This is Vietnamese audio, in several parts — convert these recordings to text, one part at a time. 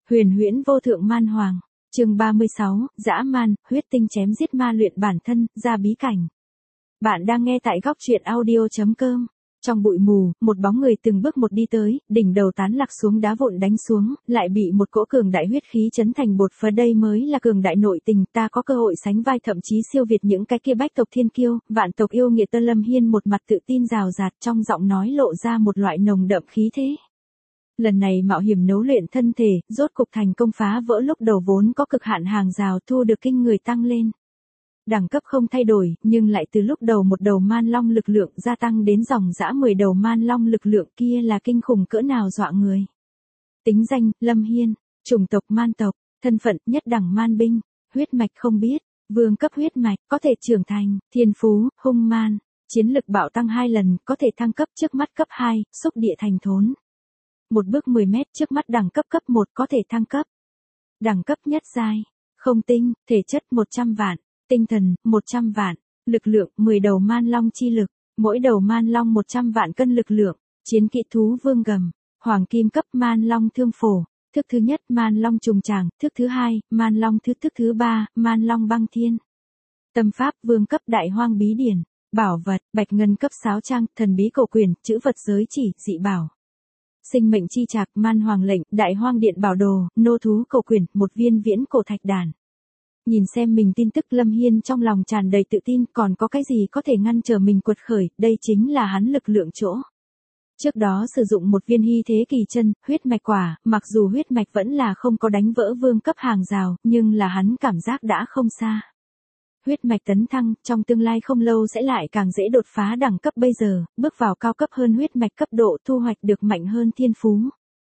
Huyền huyễn vô thượng man hoàng. Chương 36, dã man, huyết tinh chém giết ma luyện bản thân, ra bí cảnh. Bạn đang nghe tại góc truyện audio.com. Trong bụi mù, một bóng người từng bước một đi tới, đỉnh đầu tán lạc xuống đá vụn đánh xuống, lại bị một cỗ cường đại huyết khí chấn thành bột phấn. Đây mới là cường đại nội tình, ta có cơ hội sánh vai thậm chí siêu việt những cái kia bách tộc thiên kiêu, vạn tộc yêu nghiệt. Lâm Hiên một mặt tự tin rào rạt, trong giọng nói lộ ra một loại nồng đậm khí thế. Lần này mạo hiểm nấu luyện thân thể, rốt cục thành công phá vỡ lúc đầu vốn có cực hạn hàng rào, thu được kinh người tăng lên. Đẳng cấp không thay đổi, nhưng lại từ lúc đầu một đầu man long lực lượng gia tăng đến dòng dã 10 đầu man long lực lượng, kia là kinh khủng cỡ nào dọa người. Tính danh, Lâm Hiên, chủng tộc man tộc, thân phận nhất đẳng man binh, huyết mạch không biết, vương cấp huyết mạch, có thể trưởng thành, thiên phú, hung man, chiến lực bạo tăng 2 lần, có thể thăng cấp trước mắt cấp 2, xúc địa thành thốn. Một bước 10 mét trước mắt đẳng cấp cấp 1 có thể thăng cấp. Đẳng cấp nhất giai, không tinh, thể chất 100 vạn, tinh thần 100 vạn, lực lượng 10 đầu man long chi lực, mỗi đầu man long 100 vạn cân lực lượng, chiến kỹ thú vương gầm, hoàng kim cấp man long thương phổ, thức thứ nhất man long trùng tràng, thức thứ hai man long thức thứ ba man long băng thiên. Tâm pháp vương cấp đại hoang bí điển, bảo vật bạch ngân cấp sáo trang, thần bí cổ quyền, chữ vật giới chỉ, dị bảo. Sinh mệnh chi trạc, man hoàng lệnh, đại hoang điện bảo đồ, nô thú cổ quyển, một viên viễn cổ thạch đàn. Nhìn xem mình tin tức, Lâm Hiên trong lòng tràn đầy tự tin, còn có cái gì có thể ngăn trở mình quật khởi, đây chính là hắn lực lượng chỗ. Trước đó sử dụng một viên hy thế kỳ chân, huyết mạch quả, mặc dù huyết mạch vẫn là không có đánh vỡ vương cấp hàng rào, nhưng là hắn cảm giác đã không xa. Huyết mạch tấn thăng, trong tương lai không lâu sẽ lại càng dễ đột phá đẳng cấp, bây giờ, bước vào cao cấp hơn huyết mạch cấp độ, thu hoạch được mạnh hơn thiên phú.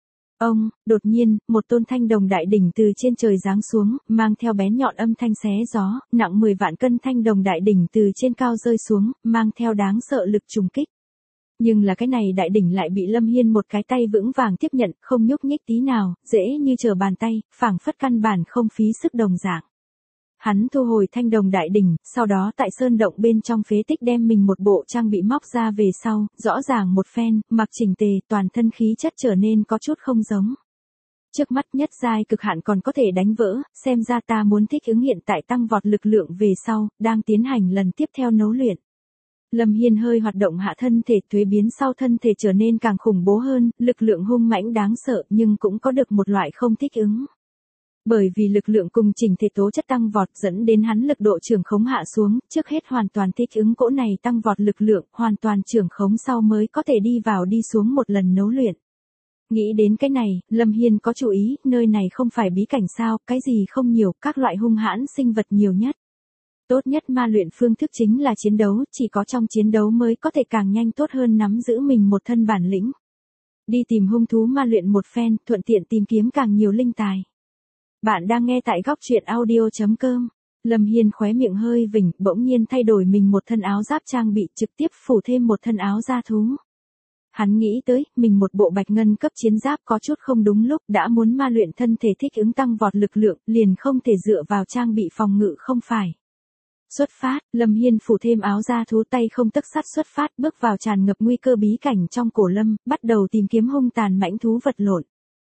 Đột nhiên, một tôn thanh đồng đại đỉnh từ trên trời giáng xuống, mang theo bén nhọn âm thanh xé gió, nặng 10 vạn cân thanh đồng đại đỉnh từ trên cao rơi xuống, mang theo đáng sợ lực trùng kích. Nhưng là cái này đại đỉnh lại bị Lâm Hiên một cái tay vững vàng tiếp nhận, không nhúc nhích tí nào, dễ như trở bàn tay, phảng phất căn bản không phí sức đồng dạng. Hắn thu hồi thanh đồng đại đỉnh, sau đó tại sơn động bên trong phế tích đem mình một bộ trang bị móc ra về sau, rõ ràng một phen, mặc chỉnh tề, toàn thân khí chất trở nên có chút không giống. Trước mắt nhất giai cực hạn còn có thể đánh vỡ, xem ra ta muốn thích ứng hiện tại tăng vọt lực lượng về sau, đang tiến hành lần tiếp theo nấu luyện. Lâm Hiên hơi hoạt động hạ thân thể, thuế biến sau thân thể trở nên càng khủng bố hơn, lực lượng hung mãnh đáng sợ, nhưng cũng có được một loại không thích ứng. Bởi vì lực lượng cùng trình thể tố chất tăng vọt dẫn đến hắn lực độ trưởng khống hạ xuống, trước hết hoàn toàn thích ứng cỗ này tăng vọt lực lượng, hoàn toàn trưởng khống sau mới có thể đi vào đi xuống một lần nấu luyện. Nghĩ đến cái này, Lâm Hiên có chú ý, nơi này không phải bí cảnh sao, cái gì không nhiều, các loại hung hãn sinh vật nhiều nhất. Tốt nhất ma luyện phương thức chính là chiến đấu, chỉ có trong chiến đấu mới có thể càng nhanh tốt hơn nắm giữ mình một thân bản lĩnh. Đi tìm hung thú ma luyện một phen, thuận tiện tìm kiếm càng nhiều linh tài. Bạn đang nghe tại góc truyện audio.com. Lâm Hiên khóe miệng hơi vỉnh, bỗng nhiên thay đổi mình một thân áo giáp trang bị, trực tiếp phủ thêm một thân áo da thú. Hắn nghĩ tới, mình một bộ bạch ngân cấp chiến giáp có chút không đúng lúc, đã muốn ma luyện thân thể thích ứng tăng vọt lực lượng, liền không thể dựa vào trang bị phòng ngự không phải. Xuất phát, Lâm Hiên phủ thêm áo da thú, tay không tấc sắt xuất phát, bước vào tràn ngập nguy cơ bí cảnh trong cổ lâm, bắt đầu tìm kiếm hung tàn mãnh thú vật lộn.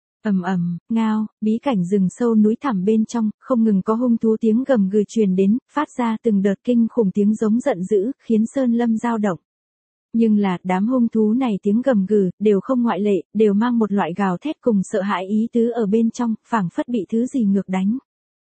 Ngao, bí cảnh rừng sâu núi thẳm bên trong, không ngừng có hung thú tiếng gầm gừ truyền đến, phát ra từng đợt kinh khủng tiếng giống giận dữ, khiến sơn lâm dao động. Nhưng là, đám hung thú này tiếng gầm gừ, đều không ngoại lệ, đều mang một loại gào thét cùng sợ hãi ý tứ ở bên trong, phảng phất bị thứ gì ngược đánh.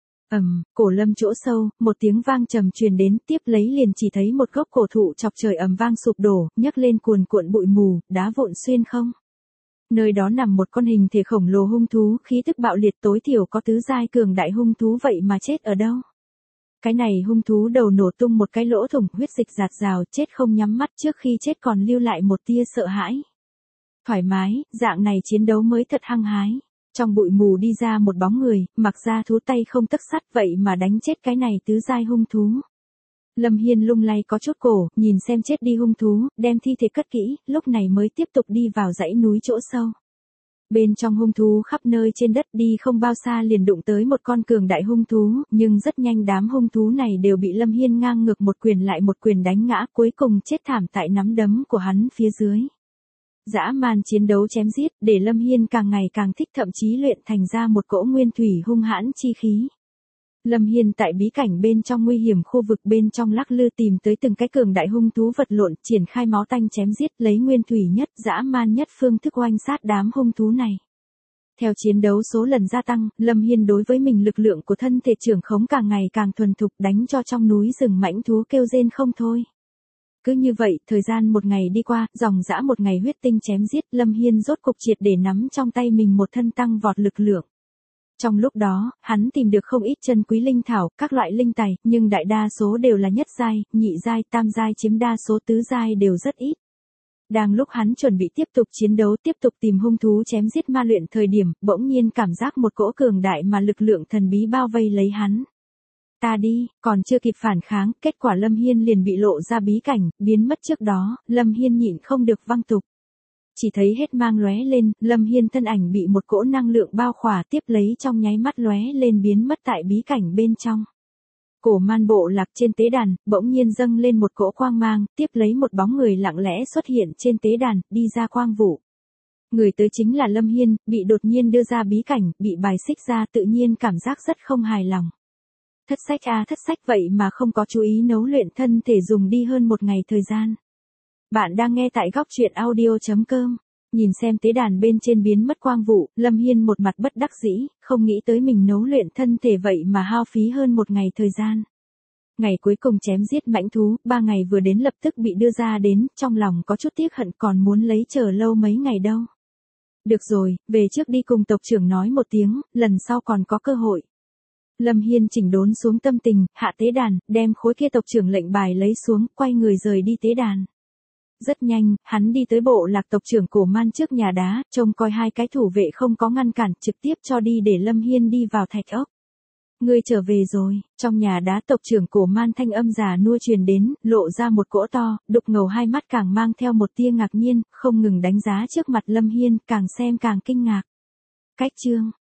Cổ lâm chỗ sâu, một tiếng vang trầm truyền đến, tiếp lấy liền chỉ thấy một gốc cổ thụ chọc trời ầm vang sụp đổ, nhấc lên cuồn cuộn bụi mù, đá vụn xuyên không. Nơi đó nằm một con hình thể khổng lồ hung thú, khí tức bạo liệt, tối thiểu có tứ giai cường đại hung thú, vậy mà chết ở đâu? Cái này hung thú đầu nổ tung một cái lỗ thủng, huyết dịch rạt rào, chết không nhắm mắt, trước khi chết còn lưu lại một tia sợ hãi. Thoải mái, dạng này chiến đấu mới thật hăng hái. Trong bụi mù đi ra một bóng người, mặc ra thú, tay không tấc sắt, vậy mà đánh chết cái này tứ giai hung thú. Lâm Hiên lung lay có chút cổ, nhìn xem chết đi hung thú, đem thi thể cất kỹ, lúc này mới tiếp tục đi vào dãy núi chỗ sâu. Bên trong hung thú khắp nơi trên đất, đi không bao xa liền đụng tới một con cường đại hung thú, nhưng rất nhanh đám hung thú này đều bị Lâm Hiên ngang ngược một quyền lại một quyền đánh ngã, cuối cùng chết thảm tại nắm đấm của hắn phía dưới. dã man chiến đấu chém giết, để Lâm Hiên càng ngày càng thích, thậm chí luyện thành ra một cỗ nguyên thủy hung hãn chi khí. Lâm Hiên tại bí cảnh bên trong nguy hiểm khu vực bên trong lắc lư tìm tới từng cái cường đại hung thú vật lộn, triển khai máu tanh chém giết, lấy nguyên thủy nhất, dã man nhất phương thức oanh sát đám hung thú này. Theo chiến đấu số lần gia tăng, Lâm Hiên đối với mình lực lượng của thân thể trưởng khống càng ngày càng thuần thục, đánh cho trong núi rừng mãnh thú kêu rên không thôi. Cứ như vậy, thời gian một ngày đi qua, dòng dã một ngày huyết tinh chém giết, Lâm Hiên rốt cục triệt để nắm trong tay mình một thân tăng vọt lực lượng. Trong lúc đó, hắn tìm được không ít chân quý linh thảo, các loại linh tài, nhưng đại đa số đều là nhất giai, nhị giai, tam giai chiếm đa số, tứ giai đều rất ít. Đang lúc hắn chuẩn bị tiếp tục chiến đấu, tiếp tục tìm hung thú chém giết ma luyện thời điểm, bỗng nhiên cảm giác một cỗ cường đại mà lực lượng thần bí bao vây lấy hắn. Ta đi, còn chưa kịp phản kháng, kết quả Lâm Hiên liền bị lộ ra bí cảnh, biến mất trước đó, Lâm Hiên nhịn không được văng tục. Chỉ thấy hết mang lóe lên, Lâm Hiên thân ảnh bị một cỗ năng lượng bao khỏa, tiếp lấy trong nháy mắt lóe lên biến mất tại bí cảnh bên trong. Cổ man bộ lạc trên tế đàn, bỗng nhiên dâng lên một cỗ quang mang, tiếp lấy một bóng người lặng lẽ xuất hiện trên tế đàn, đi ra quang vụ. Người tới chính là Lâm Hiên, bị đột nhiên đưa ra bí cảnh, bị bài xích ra, tự nhiên cảm giác rất không hài lòng. Thất sách vậy mà không có chú ý nấu luyện thân thể, dùng đi hơn một ngày thời gian. Bạn đang nghe tại góc truyện audio.com. Nhìn xem tế đàn bên trên biến mất quang vụ, Lâm Hiên một mặt bất đắc dĩ, không nghĩ tới mình nấu luyện thân thể vậy mà hao phí hơn một ngày thời gian. Ngày cuối cùng chém giết mãnh thú, 3 ngày vừa đến lập tức bị đưa ra đến, trong lòng có chút tiếc hận, còn muốn lấy chờ lâu mấy ngày đâu. Được rồi, về trước đi cùng tộc trưởng nói một tiếng, lần sau còn có cơ hội. Lâm Hiên chỉnh đốn xuống tâm tình, hạ tế đàn, đem khối kia tộc trưởng lệnh bài lấy xuống, quay người rời đi tế đàn. Rất nhanh, hắn đi tới bộ lạc tộc trưởng cổ man trước nhà đá, trông coi hai cái thủ vệ không có ngăn cản, trực tiếp cho đi để Lâm Hiên đi vào thạch ốc. Ngươi trở về rồi, trong nhà đá tộc trưởng cổ man thanh âm già nua truyền đến, lộ ra một cỗ to, đục ngầu hai mắt càng mang theo một tia ngạc nhiên, không ngừng đánh giá trước mặt Lâm Hiên, càng xem càng kinh ngạc. Cách chương,